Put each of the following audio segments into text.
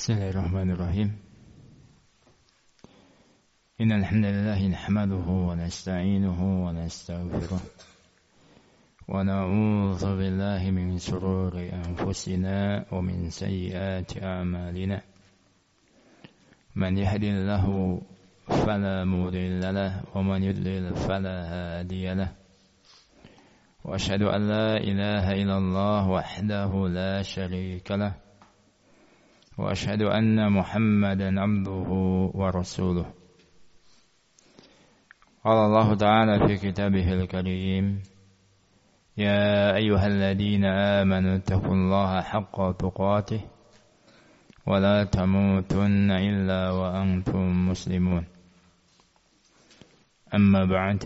Bismillahirrahmanirrahim. Innal hamdalillah nahmaduhu wa nasta'inuhu wa nastaghfiruh wa na'udzu billahi min shururi anfusina wa min sayyiati a'malina. Man yahdihillahu fala mudilla lahu wa man yudlil fala hadiya lahu. Wa asyhadu an la ilaha illallah wahdahu la syarika lahu. Wa asyhadu anna Muhammadan abduhu wa rasuluh. Qala Allah Ta'ala fi kitabihil karim, ya ayyuhalladzina amanu taqullaha haqqa tuqatih wa la tamutunna illa wa antum muslimun. Amma ba'd.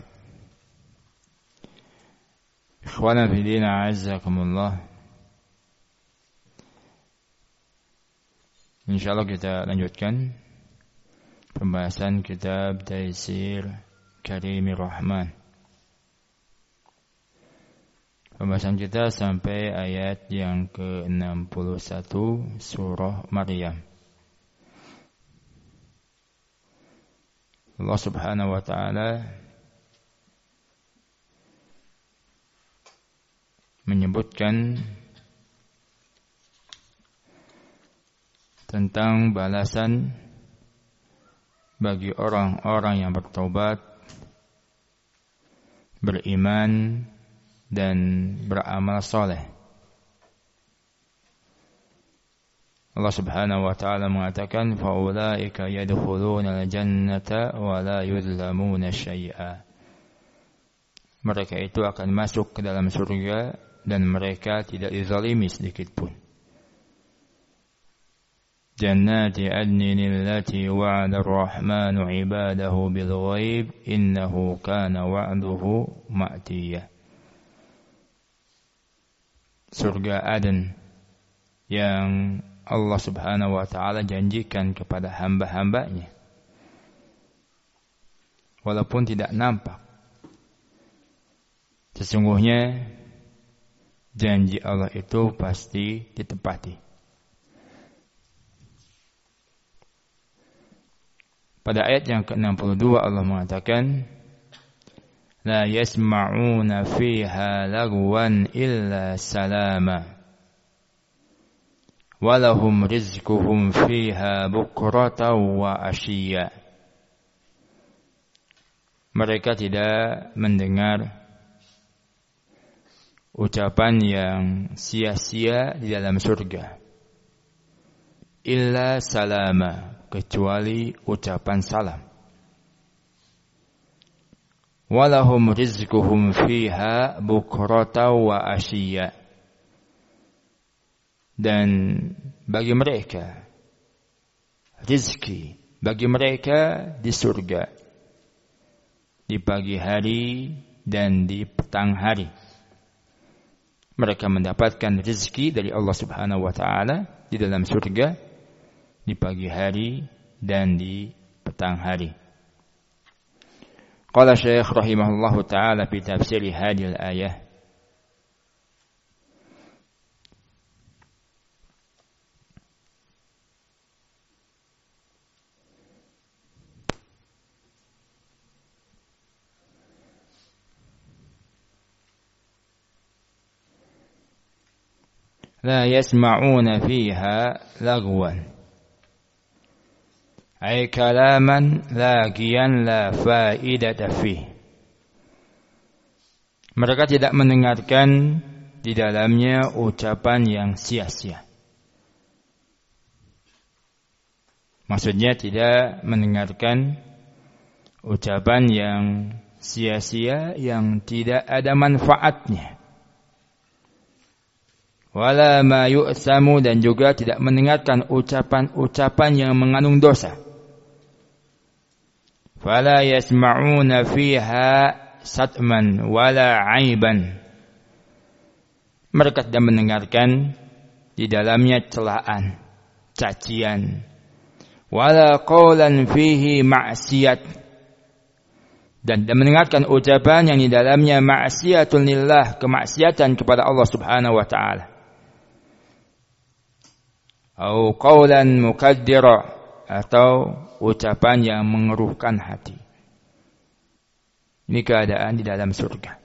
Ikhwana fi din, a'azzakumullah. InsyaAllah kita lanjutkan pembahasan kitab Taisir Karimir Rahman. Pembahasan kita sampai ayat yang ke-61 surah Maryam. Allah Subhanahu wa taala menyebutkan tentang balasan bagi orang-orang yang bertobat, beriman dan beramal soleh. Allah Subhanahu wa taala mengatakan, faulaika yadkhuluna al-jannata wa la yuzlamuna syai'a. Mereka itu akan masuk ke dalam surga dan mereka tidak dizalimi sedikit pun. Jannati adnin allati wa'ada ar-rahmanu 'ibadahu bil ghaib innahu kana wa'duhu ma'tiya. Surga Aden yang Allah Subhanahu wa taala janjikan kepada hamba-hambanya walaupun tidak nampak. Sesungguhnya janji Allah itu pasti ditepati. Pada ayat yang ke-62 Allah mengatakan, la yasma'una fiha lagwan illa salama walahum rizquhum fiha bukratan wa ashiya. Mereka tidak mendengar ucapan yang sia-sia di dalam surga illa salama, kecuali ucapan salam. Walahum rizquhum fiha bukratan wa ashiya. Dan bagi mereka rizki, bagi mereka di surga di pagi hari dan di petang hari. Mereka mendapatkan rizki dari Allah Subhanahu wa taala di dalam surga di pagi hari dan di petang hari. Qala Syekh rahimahullahu taala fi tafsir hadhihi al-ayah, la yasma'una fiha lagwan ay kalaman lagian la faidata fih. Mereka tidak mendengarkan di dalamnya ucapan yang sia-sia. Maksudnya tidak mendengarkan ucapan yang sia-sia yang tidak ada manfaatnya. Wala ma yu'samu, dan juga tidak mendengarkan ucapan-ucapan yang mengandung dosa. Fala yasma'una fiha satman wala aiban. Mereka tidak mendengarkan di dalamnya celaan, cacian. Wala qawlan fihi ma'siyat, dan tidak mendengarkan ucapan yang di dalamnya ma'siyatun lillah, kemaksiatan kepada Allah Subhanahu wa taala. Atau qawlan mukaddira, atau ucapan yang mengeruhkan hati. Ini keadaan di dalam surga.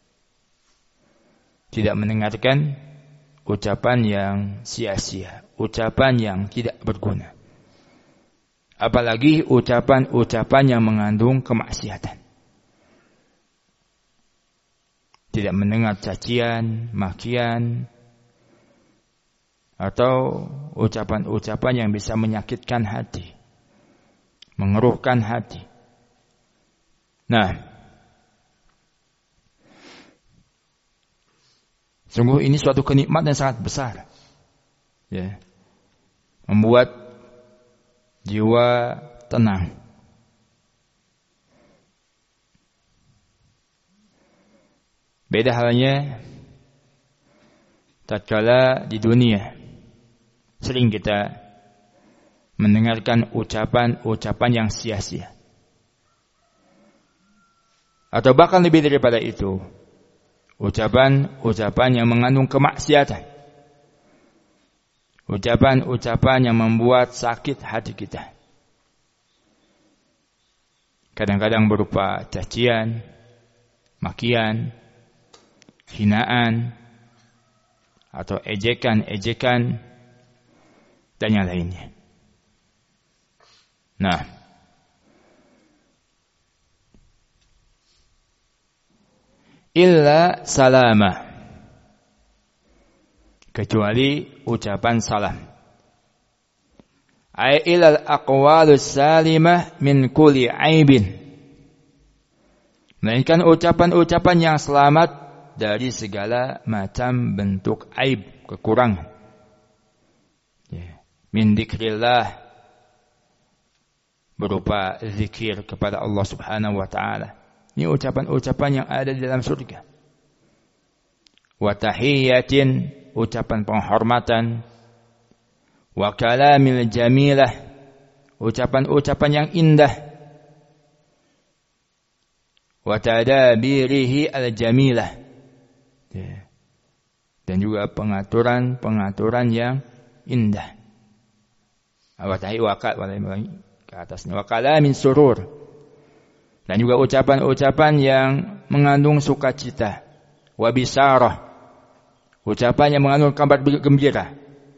Tidak mendengarkan ucapan yang sia-sia, ucapan yang tidak berguna. Apalagi ucapan-ucapan yang mengandung kemaksiatan. Tidak mendengar cacian, makian, atau ucapan-ucapan yang bisa menyakitkan hati, mengeruhkan hati. Nah, sungguh ini suatu kenikmatan yang sangat besar. Ya. Membuat jiwa tenang. Beda halnya tatkala di dunia sering kita mendengarkan ucapan-ucapan yang sia-sia. Atau bahkan lebih daripada itu, ucapan-ucapan yang mengandung kemaksiatan. Ucapan-ucapan yang membuat sakit hati kita. Kadang-kadang berupa cacian, makian, hinaan, atau ejekan-ejekan, dan yang lainnya. Nah, illa salama, kecuali ucapan salam. Ay ilal aqwalus salimah min kulli aibin, melainkan ucapan-ucapan yang selamat dari segala macam bentuk aib, kekurangan. Min dzikrillah, berupa zikir kepada Allah Subhanahu wa taala. Ini ucapan-ucapan yang ada di dalam surga. Wa tahiyyatin, ucapan penghormatan. Wa kalamil jamilah, ucapan-ucapan yang indah. Wa tadabirihi al-jamilah, dan juga pengaturan yang indah. Wa ke atasnya. Wa kalamin surur, dan juga ucapan-ucapan yang mengandung sukacita. Wa bisarah, ucapan yang mengandung kabar gembira.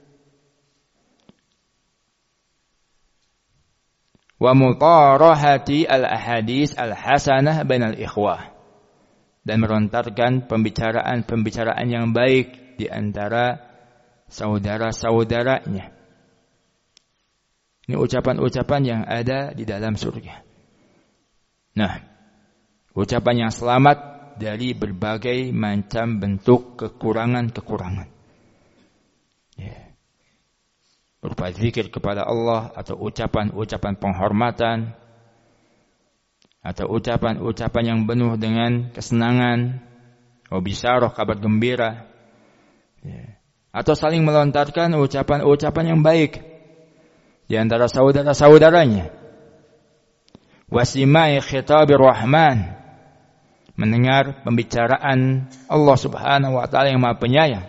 Wa mutarahati al-ahadits al-hasanah bainal ikhwah, dan merontarkan pembicaraan yang baik di antara saudara-saudaranya. Ini ucapan-ucapan yang ada di dalam surga. Nah, ucapan yang selamat dari berbagai macam bentuk kekurangan-kekurangan. Berupa zikir kepada Allah, atau ucapan-ucapan penghormatan, atau ucapan-ucapan yang penuh dengan kesenangan, bisarah, kabar gembira, atau saling melontarkan ucapan-ucapan yang baik di antara saudara-saudaranya. Wasimai khitabir rahman, mendengar pembicaraan Allah Subhanahu wa taala yang Maha Penyayang.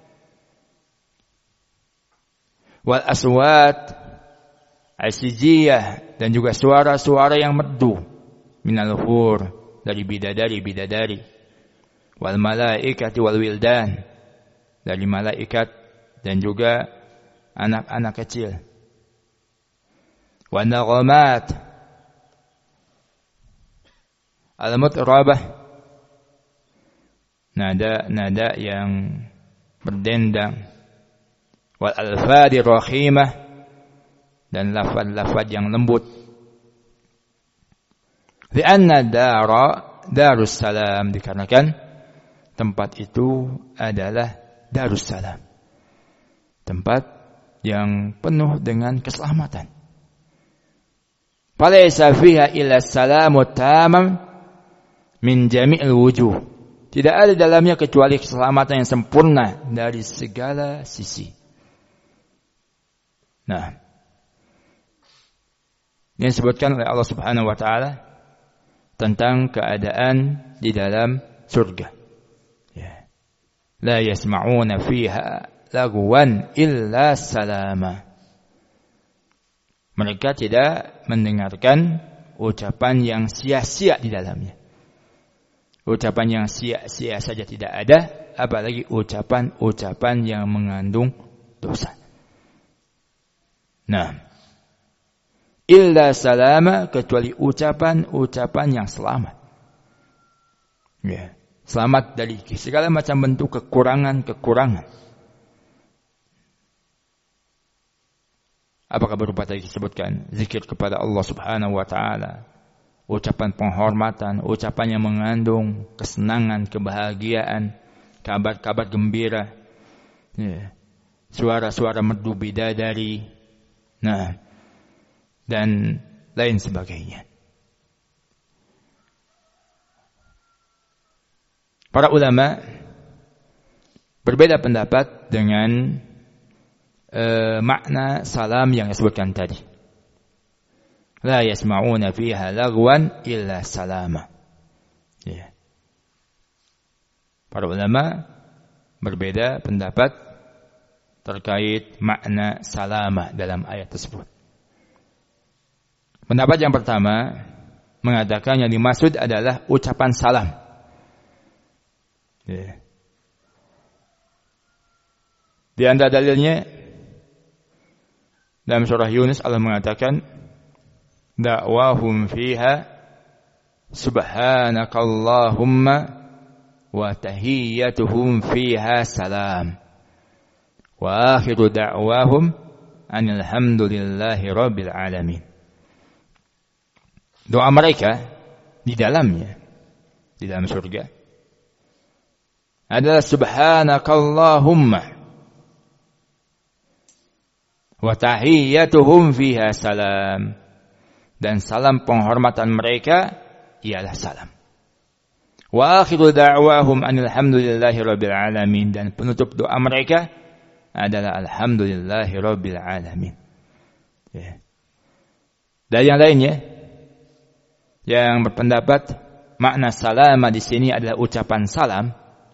Wal aswat asijiyah, dan juga suara-suara yang merdu, minal hur, dari bidadari-bidadari. Wal malaikati wal wildan, dari malaikat dan juga anak-anak kecil. Wa naghamat al-mutrabah, nada-nada yang berdendang. Wal alfadi rahimah, dan lafaz-lafaz yang lembut. Lianna darus salam, dikarenakan tempat itu adalah darus salam, tempat yang penuh dengan keselamatan. Falaysa fiha illa salamu tamam min jami'il wujuh, tidak ada dalamnya kecuali keselamatan yang sempurna dari segala sisi. Nah, ini disebutkan oleh Allah Subhanahu wa taala tentang keadaan di dalam surga. La yasma'una fiha lagwan illa salama. Mereka tidak mendengarkan ucapan yang sia-sia di dalamnya. Ucapan yang sia-sia saja tidak ada, apalagi ucapan-ucapan yang mengandung dosa. Nah, illa salama, kecuali ucapan-ucapan yang selamat. Ya, selamat dari segala macam bentuk kekurangan-kekurangan. Apakah berupa tadi disebutkan zikir kepada Allah Subhanahu wa taala, ucapan penghormatan, ucapan yang mengandung kesenangan, kebahagiaan, kabar-kabar gembira, ya, suara-suara merdu bidadari, nah, dan lain sebagainya. Para ulama berbeda pendapat dengan makna salam yang disebutkan tadi. La yasma'una fiha lagwan illa salama. Ya. Para ulama berbeda pendapat terkait makna salama dalam ayat tersebut. Pendapat yang pertama mengatakan yang dimaksud adalah ucapan salam. Ya. Di antara dalilnya dalam surah Yunus Allah mengatakan da'wahum fiha subhanakallahumma wa tahiyyatuhum fiha salam wa akhiru da'wahum anil hamdulillahi rabbil alamin. Doa mereka di dalamnya, di dalam surga adalah subhanakallahumma wa tahiyyatuhum fiha salam, dan salam penghormatan mereka ialah salam. Wa akhiru da'wahum anil hamdulillahi rabbil alamin, dan penutup doa mereka adalah alhamdulillahi rabbil alamin. Ya. Dan yang lainnya yang berpendapat makna salama di sini adalah ucapan salam.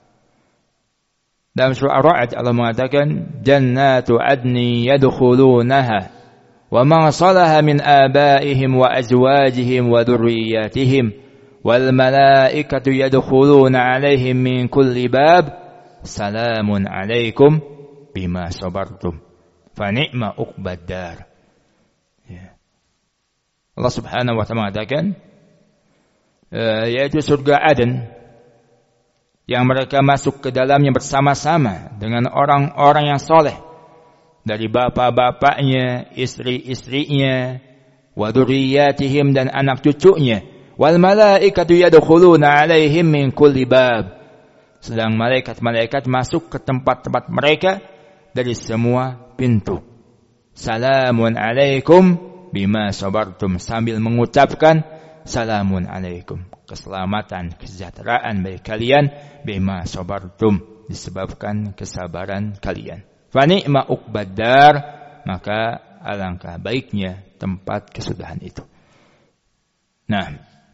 Dalam surah Ar-Ra'd Allah mengatakan jannatu adni yadkhulunaha wa man salaha min abaihim wa azwajihim wa dhurriyyatihim wal malaikatu yadkhuluna 'alaihim min kulli bab salamun 'alaikum bima sabartum fa ni'ma uqbad dar. Ya. Allah Subhanahu wa ta'ala mengatakan yaitu surga Aden yang mereka masuk ke dalamnya bersama-sama dengan orang-orang yang soleh dari bapak-bapaknya, istri-istrinya, wa dzurriyyatihim, dan anak cucunya, wal malaikatu yadkhuluna 'alaihim min kulli bab, sedang malaikat-malaikat masuk ke tempat-tempat mereka dari semua pintu. Salamun 'alaikum bima sabartum, sambil mengucapkan salamun 'alaikum, keselamatan, kesejahteraan bagi kalian, bima sabartum, disebabkan kesabaran kalian. Fa ni'ma uqbad dar, maka alangkah baiknya tempat kesudahan itu. Nah,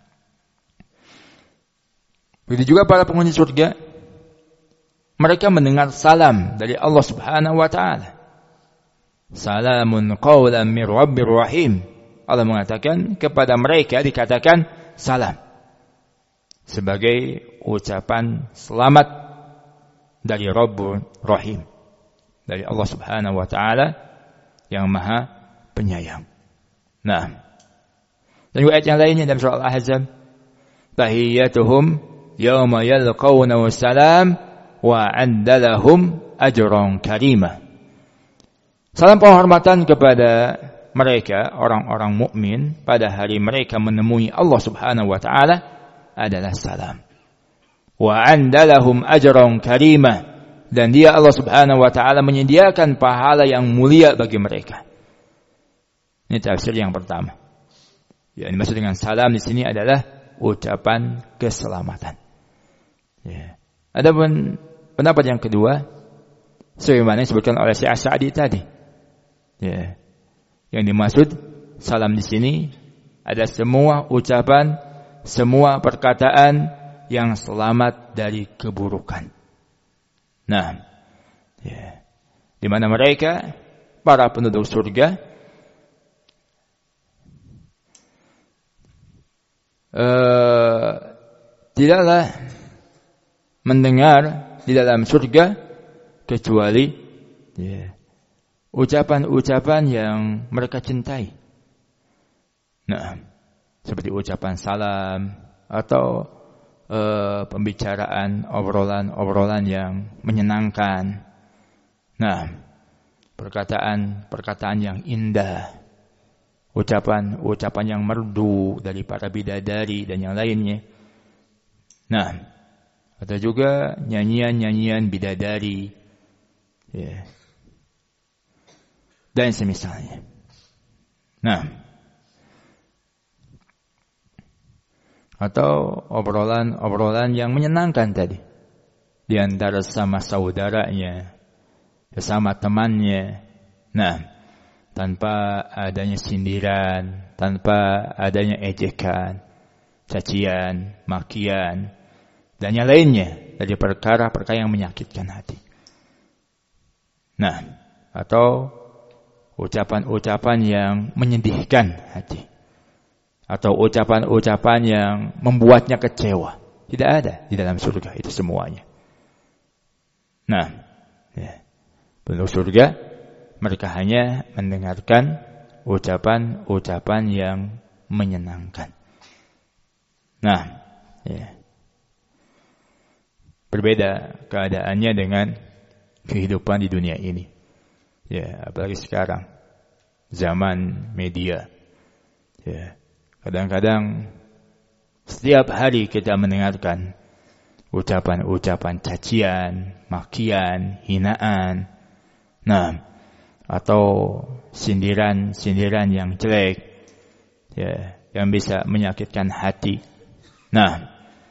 begitu juga para penghuni surga, mereka mendengar salam dari Allah Subhanahu wa taala. Salamun qawlan mir rabbir rahim. Allah mengatakan kepada mereka dikatakan salam sebagai ucapan selamat dari Rabbur Rahim, dari Allah Subhanahu wa taala yang Maha Penyayang. Nah, dan ayat yang lainnya dalam surah Al-Ahzab, tahiyyatuhum yawma yalqawnahu salam wa 'addalahum ajran karima. Salam penghormatan kepada mereka orang-orang mukmin pada hari mereka menemui Allah Subhanahu wa taala adalah salam. Wa 'andalahum ajran karimah, dan dia Allah Subhanahu wa taala menyediakan pahala yang mulia bagi mereka. Ini tafsir yang pertama. Yang dimaksud dengan salam di sini adalah ucapan keselamatan. Ya. Adapun pendapat yang kedua, sebagaimana disebutkan oleh Syekh Sa'di tadi. Ya. Yang dimaksud salam di sini ada semua ucapan, semua perkataan yang selamat dari keburukan. Nah, ya, di mana mereka para penduduk surga tidaklah mendengar di dalam surga kecuali ucapan-ucapan yang mereka cintai. Nah, seperti ucapan salam atau pembicaraan, obrolan-obrolan yang menyenangkan. Nah, perkataan yang indah, ucapan yang merdu dari para bidadari dan yang lainnya. Nah, atau juga nyanyian-nyanyian bidadari, dan semisalnya. Nah, atau obrolan yang menyenangkan tadi di antara sama saudaranya, sesama temannya. Nah, tanpa adanya sindiran, tanpa adanya ejekan, cacian, makian, dan yang lainnya dari perkara-perkara yang menyakitkan hati. Nah, atau ucapan-ucapan yang menyedihkan hati, atau ucapan-ucapan yang membuatnya kecewa. Tidak ada di dalam surga itu semuanya. Nah, penduduk surga mereka hanya mendengarkan ucapan-ucapan yang menyenangkan. Nah, berbeda keadaannya dengan kehidupan di dunia ini. Apalagi sekarang zaman media. Kadang-kadang setiap hari kita mendengarkan ucapan-ucapan cacian, makian, hinaan. Nah, atau sindiran-sindiran yang jelek, yang bisa menyakitkan hati. Nah,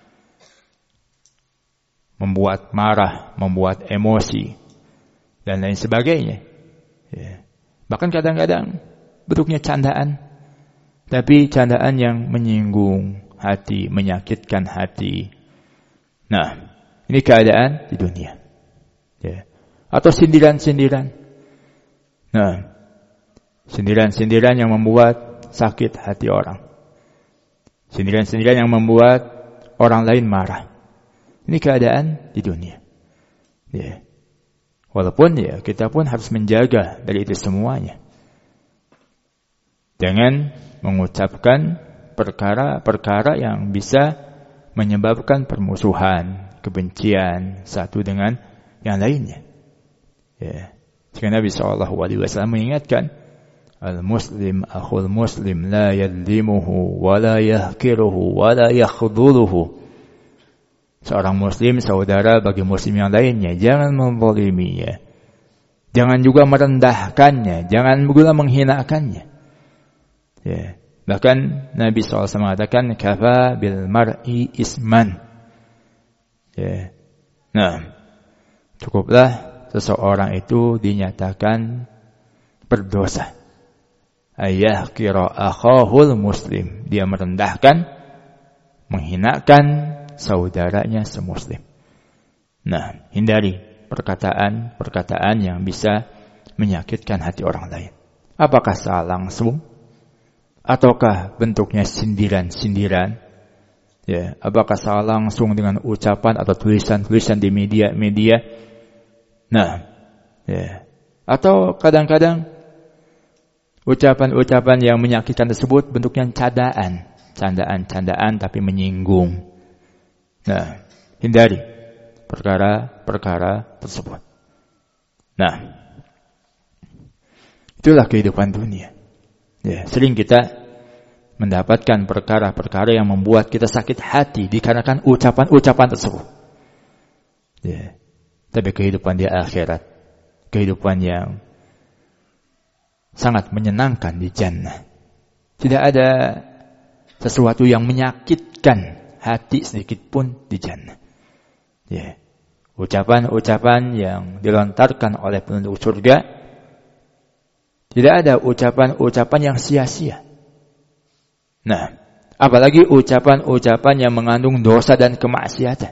membuat marah, membuat emosi, dan lain sebagainya. Bahkan kadang-kadang bentuknya candaan, tapi candaan yang menyinggung hati, menyakitkan hati. Nah, ini keadaan di dunia. Atau sindiran-sindiran. Nah, sindiran-sindiran yang membuat sakit hati orang. Sindiran-sindiran yang membuat orang lain marah. Ini keadaan di dunia. Walaupun kita pun harus menjaga dari itu semuanya. Jangan mengucapkan perkara-perkara yang bisa menyebabkan permusuhan, kebencian satu dengan yang lainnya. Jika Nabi SAW mengingatkan, al-muslim akhul muslim la yadlimuhu wa la yahkiruhu wa la yakhdhuluhu. Seorang muslim saudara bagi muslim yang lainnya, jangan menzaliminya, jangan juga merendahkannya, jangan juga menghinakannya. Bahkan Nabi SAW mengatakan, kafa bil mar'i isman. Nah, cukuplah seseorang itu dinyatakan berdosa. Ayahkira akhahul muslim. Dia merendahkan, menghinakan saudaranya semuslim. Nah, hindari perkataan-perkataan yang bisa menyakitkan hati orang lain. Apakah secara langsung, ataukah bentuknya sindiran-sindiran? Apakah secara langsung dengan ucapan atau tulisan-tulisan di media-media? Nah, atau kadang-kadang ucapan-ucapan yang menyakitkan tersebut bentuknya candaan tapi menyinggung. Nah, hindari perkara-perkara tersebut. Nah, itulah kehidupan dunia. Sering kita mendapatkan perkara-perkara yang membuat kita sakit hati dikarenakan ucapan-ucapan tersebut. Tapi kehidupan di akhirat, kehidupan yang sangat menyenangkan di jannah. Tidak ada sesuatu yang menyakitkan hati sedikit pun di jannah. Ucapan-ucapan yang dilontarkan oleh penduduk surga, tidak ada ucapan-ucapan yang sia-sia. Nah, apalagi ucapan-ucapan yang mengandung dosa dan kemaksiatan.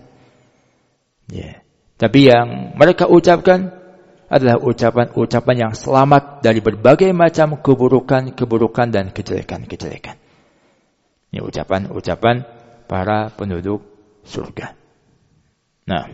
Tapi yang mereka ucapkan adalah ucapan-ucapan yang selamat dari berbagai macam keburukan-keburukan dan kejelekan-kejelekan. Ini ucapan-ucapan para penduduk surga. Nah,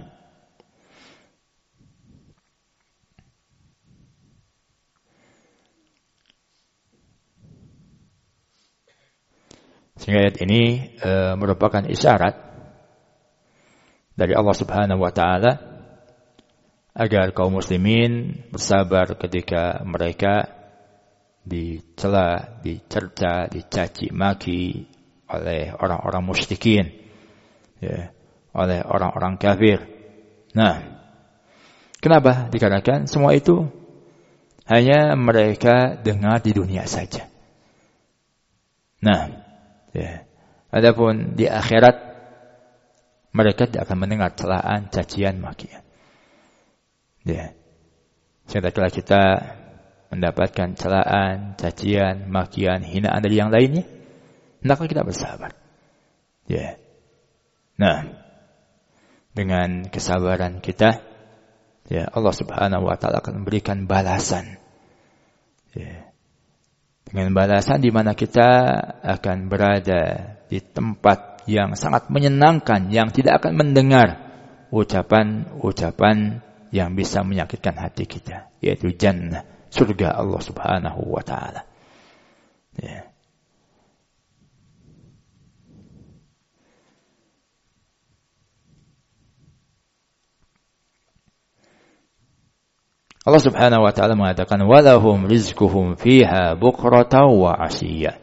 sehingga ayat ini merupakan isyarat dari Allah Subhanahu wa taala agar kaum muslimin bersabar ketika mereka dicela, dicerca, dicaci maki oleh orang-orang musyrikin, ya, oleh orang-orang kafir. Nah, kenapa? Dikarenakan semua itu hanya mereka dengar di dunia saja. Nah, ya, adapun di akhirat mereka tidak akan mendengar celaan, cacian, makian. Ya, setelah kita mendapatkan celaan, cacian, makian, hinaan dari yang lainnya, hendaklah kita bersabar. Ya. Nah, dengan kesabaran kita, ya, Allah Subhanahu wa taala akan memberikan balasan. Ya. Dengan balasan di mana kita akan berada di tempat yang sangat menyenangkan, yang tidak akan mendengar ucapan-ucapan yang bisa menyakitkan hati kita, yaitu jannah, surga Allah Subhanahu wa taala. Ya. Allah Subhanahu wa taala mengatakan walahum rizquhum fiha bukratan wa ashiya.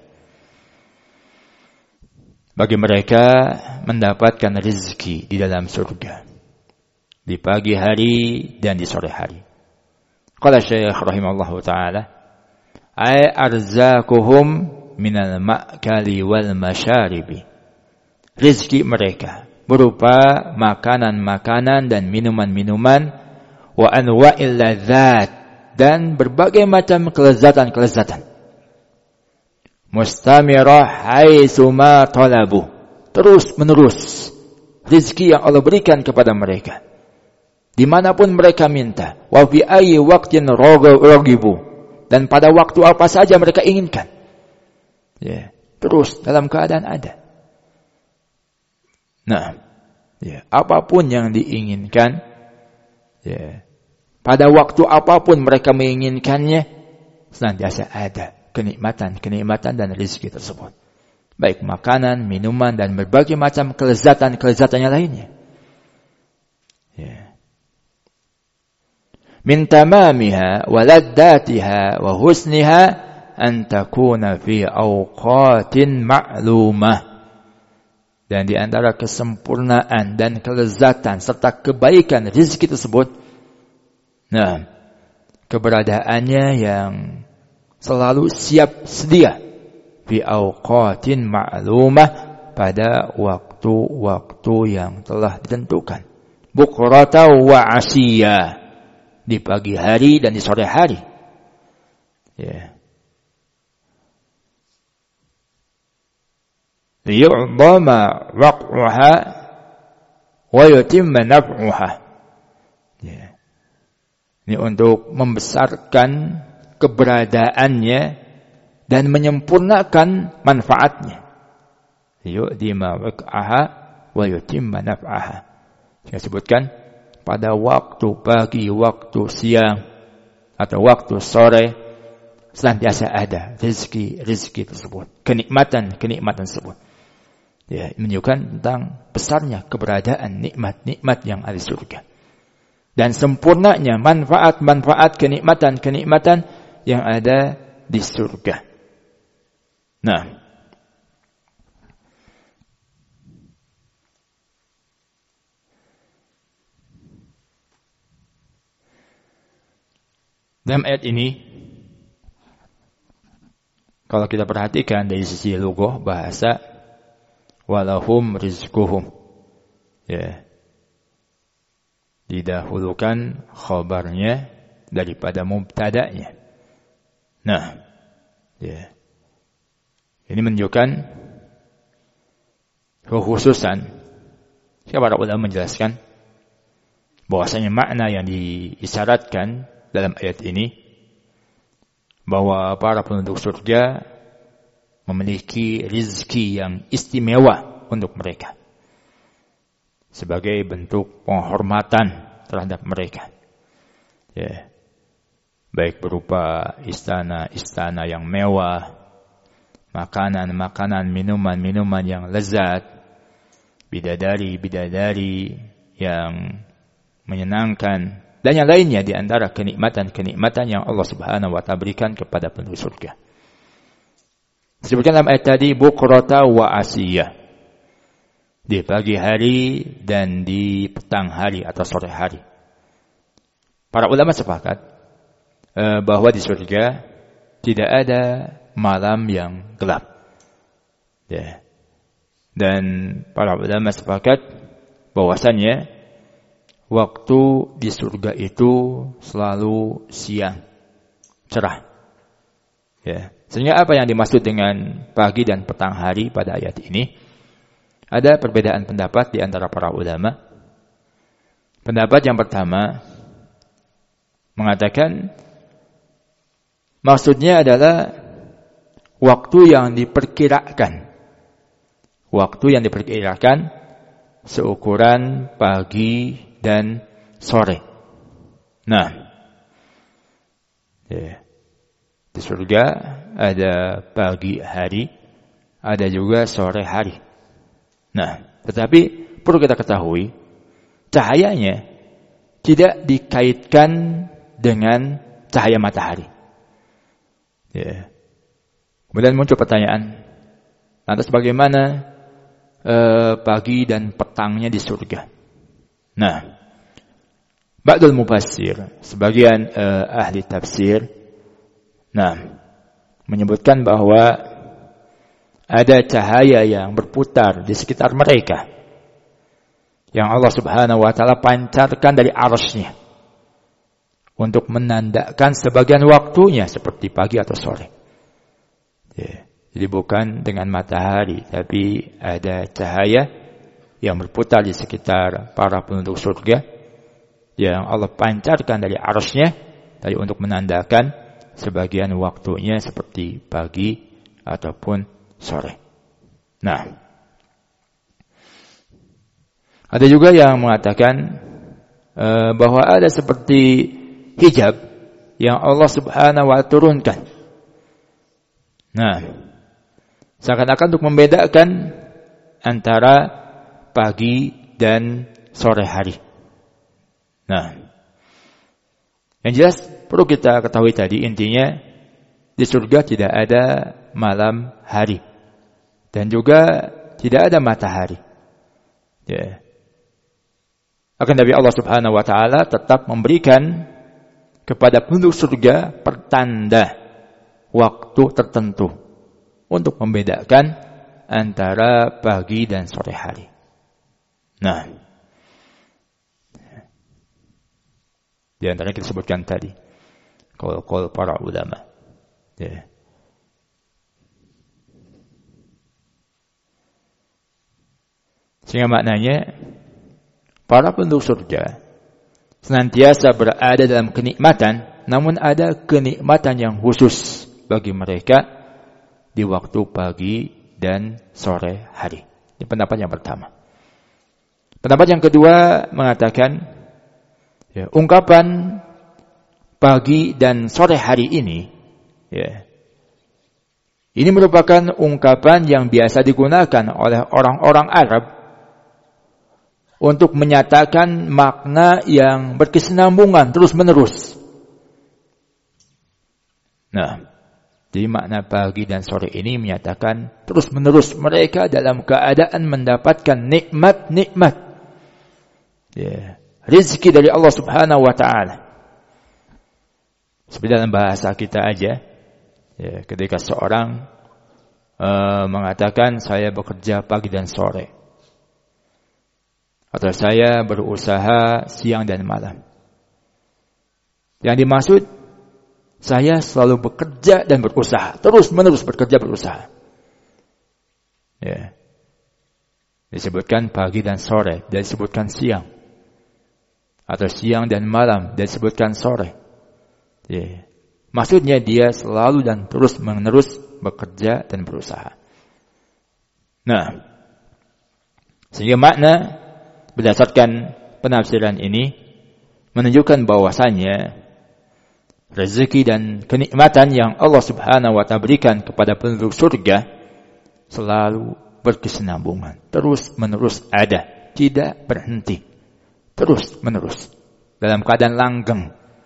Bagi mereka mendapatkan rezeki di dalam surga di pagi hari dan di sore hari. Qala Syekh rahimahullahu taala ay arzaquhum minal ma'kali wal masyaribi. Rezeki mereka berupa makanan-makanan dan minuman-minuman, wa anwa'il ladzat, dan berbagai macam kelezatan-kelezatan. Mustamirah haitsu ma talabu, terus menerus rezeki yang Allah berikan kepada mereka dimanapun mereka minta. Wa fi ayyi waqtin ragibu, dan pada waktu apa saja mereka inginkan. Ya, terus dalam keadaan ada. Nah, ya, apapun yang diinginkan, ya, pada waktu apapun mereka menginginkannya, senantiasa ada kenikmatan dan rezeki tersebut. Baik makanan, minuman, dan berbagai macam kelezatan-kelezatan yang lainnya. Ya. Min tamamiha wa laddatiha wa husniha an takuna fi awqatin ma'lumah. Dan di antara kesempurnaan dan kelezatan serta kebaikan rezeki tersebut, nah, keberadaannya yang selalu siap sedia fi awqatin ma'lumah, pada waktu-waktu yang telah ditentukan. Bukrata wa ashiya, di pagi hari dan di sore hari. Ya. Liyu'dama waq'uha wa yutimma naf'uha. Ya. Ini untuk membesarkan keberadaannya dan menyempurnakan manfaatnya. Yu'dima waq'aha wa yutimma naf'aha. Saya sebutkan pada waktu pagi, waktu siang, atau waktu sore, senantiasa ada rezeki tersebut, kenikmatan tersebut. Ya, menunjukkan tentang besarnya keberadaan nikmat-nikmat yang ada di surga. Dan sempurnanya manfaat-manfaat, kenikmatan yang ada di surga. Nah, dalam ayat ini, kalau kita perhatikan dari sisi lughah bahasa, walahum rizquhum, ya, didahulukan khabarnya daripada mubtada'nya. Nah, ya, ini menunjukkan kekhususan. Para ulama menjelaskan bahwasanya makna yang diisyaratkan dalam ayat ini bahwa para penduduk surga memiliki rizki yang istimewa untuk mereka sebagai bentuk penghormatan terhadap mereka. Ya. Baik berupa istana-istana yang mewah, makanan-makanan, minuman-minuman yang lezat, bidadari-bidadari yang menyenangkan, dan yang lainnya di antara kenikmatan-kenikmatan yang Allah Subhanahu wa Ta'ala berikan kepada penduduk surga. Disebutkan dalam ayat tadi bukrata wa asiyah, di pagi hari dan di petang hari atau sore hari. Para ulama sepakat bahwa di surga tidak ada malam yang gelap. Ya. Dan para ulama sepakat bahwasannya waktu di surga itu selalu siang, cerah. Ya. Sehingga apa yang dimaksud dengan pagi dan petang hari pada ayat ini? Ada perbedaan pendapat di antara para ulama. Pendapat yang pertama mengatakan maksudnya adalah waktu yang diperkirakan. Waktu yang diperkirakan seukuran pagi dan sore. Nah, ya. Di surga ada pagi hari, ada juga sore hari. Nah, tetapi perlu kita ketahui, cahayanya tidak dikaitkan dengan cahaya matahari. Ya. Kemudian muncul pertanyaan, lantas bagaimana pagi dan petangnya di surga? Nah, ba'dul mufassir, sebagian ahli tafsir, menyebutkan bahwa ada cahaya yang berputar di sekitar mereka yang Allah Subhanahu wa Ta'ala pancarkan dari arsy-Nya untuk menandakan sebagian waktunya seperti pagi atau sore. Ya. Jadi bukan dengan matahari, tapi ada cahaya yang berputar di sekitar para penduduk surga yang Allah pancarkan dari arsy-Nya tadi untuk menandakan sebagian waktunya seperti pagi ataupun sore. Nah, ada juga yang mengatakan bahwa ada seperti hijab yang Allah Subhanahu wa Ta'ala turunkan. Nah, seakan-akan untuk membedakan antara pagi dan sore hari. Nah, yang jelas perlu kita ketahui tadi intinya di surga tidak ada malam hari dan juga tidak ada matahari. Ya. Akan tapi Allah Subhanahu wa Ta'ala tetap memberikan kepada penduduk surga pertanda waktu tertentu untuk membedakan antara pagi dan sore hari. Nah, di antara kita sebutkan tadi qaul para ulama. Ya. Sehingga maknanya para penduduk surga senantiasa berada dalam kenikmatan, namun ada kenikmatan yang khusus bagi mereka di waktu pagi dan sore hari. Ini pendapat yang pertama. Pendapat yang kedua mengatakan ya, ungkapan pagi dan sore hari ini, ya, ini merupakan ungkapan yang biasa digunakan oleh orang-orang Arab untuk menyatakan makna yang berkesinambungan terus-menerus. Nah, jadi makna pagi dan sore ini menyatakan terus-menerus mereka dalam keadaan mendapatkan nikmat-nikmat, ya, rezeki dari Allah Subhanahu wa Ta'ala. Seperti dalam bahasa kita aja, ya, ketika seorang mengatakan saya bekerja pagi dan sore, atau saya berusaha siang dan malam, yang dimaksud saya selalu bekerja dan berusaha, terus menerus bekerja berusaha. Ya. Disebutkan pagi dan sore, dan disebutkan siang, atau siang dan malam, dan disebutkan sore. Ya. Maksudnya dia selalu dan terus-menerus bekerja dan berusaha. Nah, sehingga makna berdasarkan penafsiran ini menunjukkan bahwasannya rezeki dan kenikmatan yang Allah Subhanahu wa Ta'ala berikan kepada penduduk surga selalu berkesinambungan, terus-menerus ada, tidak berhenti, terus-menerus dalam keadaan langgeng.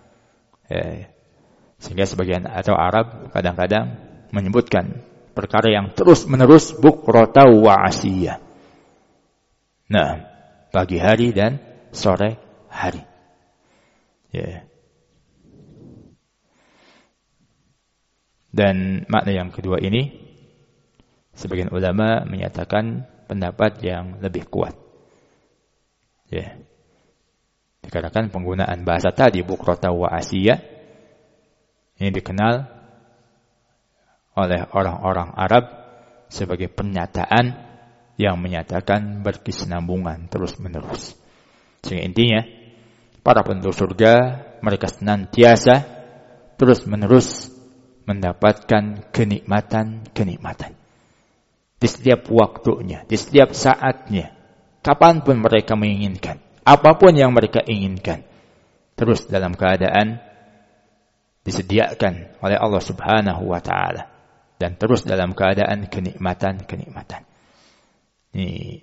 Sehingga sebagian atau Arab kadang-kadang menyebutkan perkara yang terus-menerus bukrata wa asiyah. Nah, pagi hari dan sore hari. Dan makna yang kedua ini, sebagian ulama menyatakan pendapat yang lebih kuat. Dikarenakan penggunaan bahasa tadi bukrata wa asiyah ini dikenal oleh orang-orang Arab sebagai pernyataan yang menyatakan berkesinambungan terus-menerus. Sehingga intinya, para penduduk surga mereka senantiasa terus-menerus mendapatkan kenikmatan-kenikmatan. Di setiap waktunya, di setiap saatnya, kapanpun mereka menginginkan, apapun yang mereka inginkan, terus dalam keadaan disediakan oleh Allah Subhanahu wa Ta'ala, dan terus dalam keadaan kenikmatan-kenikmatan. Ini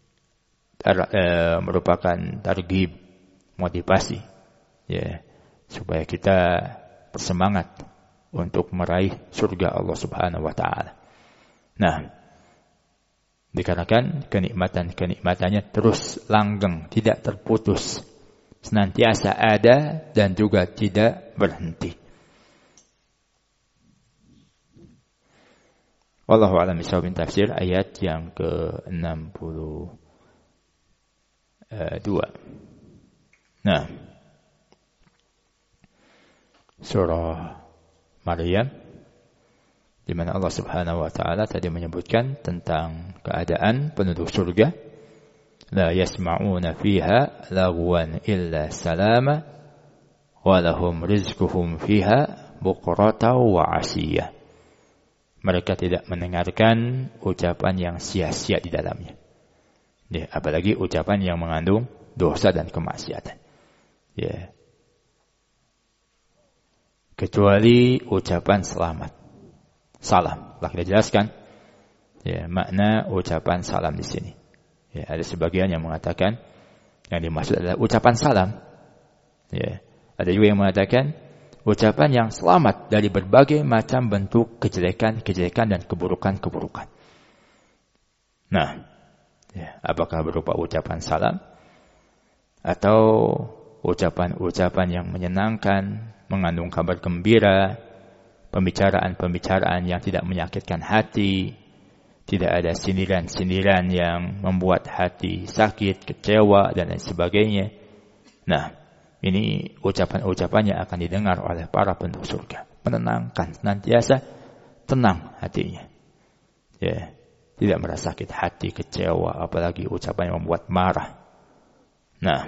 merupakan targhib, motivasi, supaya kita bersemangat untuk meraih surga Allah Subhanahu wa Ta'ala. Nah, dikarenakan kenikmatan-kenikmatannya terus langgeng, tidak terputus, senantiasa ada dan juga tidak berhenti. Wallahu a'lam bishawab. Tafsir ayat yang ke-62. Nah, surah Maryam, di mana Allah Subhanahu wa Ta'ala tadi menyebutkan tentang keadaan penduduk surga. La yasma'una fiha lagwan illa salama wa lahum rizquhum fiha bukrata wa asiyah. Mereka tidak mendengarkan ucapan yang sia-sia di dalamnya. Apalagi ucapan yang mengandung dosa dan kemaksiatan. Kecuali ucapan selamat. Salam. Telah kita jelaskan makna ucapan salam di sini. Ada sebagian yang mengatakan yang dimaksud adalah ucapan salam. Ada juga yang mengatakan ucapan yang selamat dari berbagai macam bentuk kejelekan-kejelekan dan keburukan-keburukan. Nah, apakah berupa ucapan salam atau ucapan-ucapan yang menyenangkan, mengandung kabar gembira, pembicaraan-pembicaraan yang tidak menyakitkan hati, tidak ada sindiran-sindiran yang membuat hati sakit, kecewa, dan lain sebagainya. Nah, ini ucapan-ucapannya akan didengar oleh para penduduk surga. Menenangkan, senantiasa tenang hatinya. Tidak merasa sakit hati, kecewa, apalagi ucapan yang membuat marah. Nah,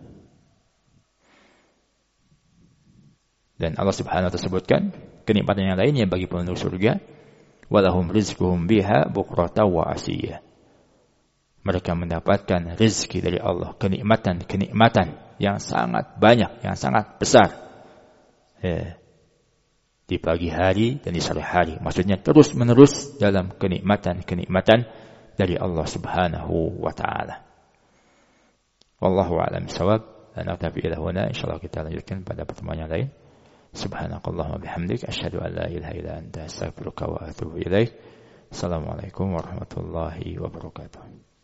dan Allah Subhanahu wa Ta'ala sebutkan kenikmatan yang lainnya bagi penduduk surga. Walahum rizquhum biha bukrata wa asiyah. Mereka mendapatkan rezeki dari Allah, kenikmatan yang sangat banyak, yang sangat besar di pagi hari dan di sore hari. Maksudnya terus-menerus dalam kenikmatan dari Allah Subhanahu wa Ta'ala. Wallahu a'lam bishawab. Dan naktafi ila huna, insyaallah kita lanjutkan pada pertemuan yang lain. Subhanakallahumma bihamdik, asyhadu an la ilaha illa anta, astaghfiruka wa atubu ilaik. Assalamualaikum warahmatullahi wabarakatuh.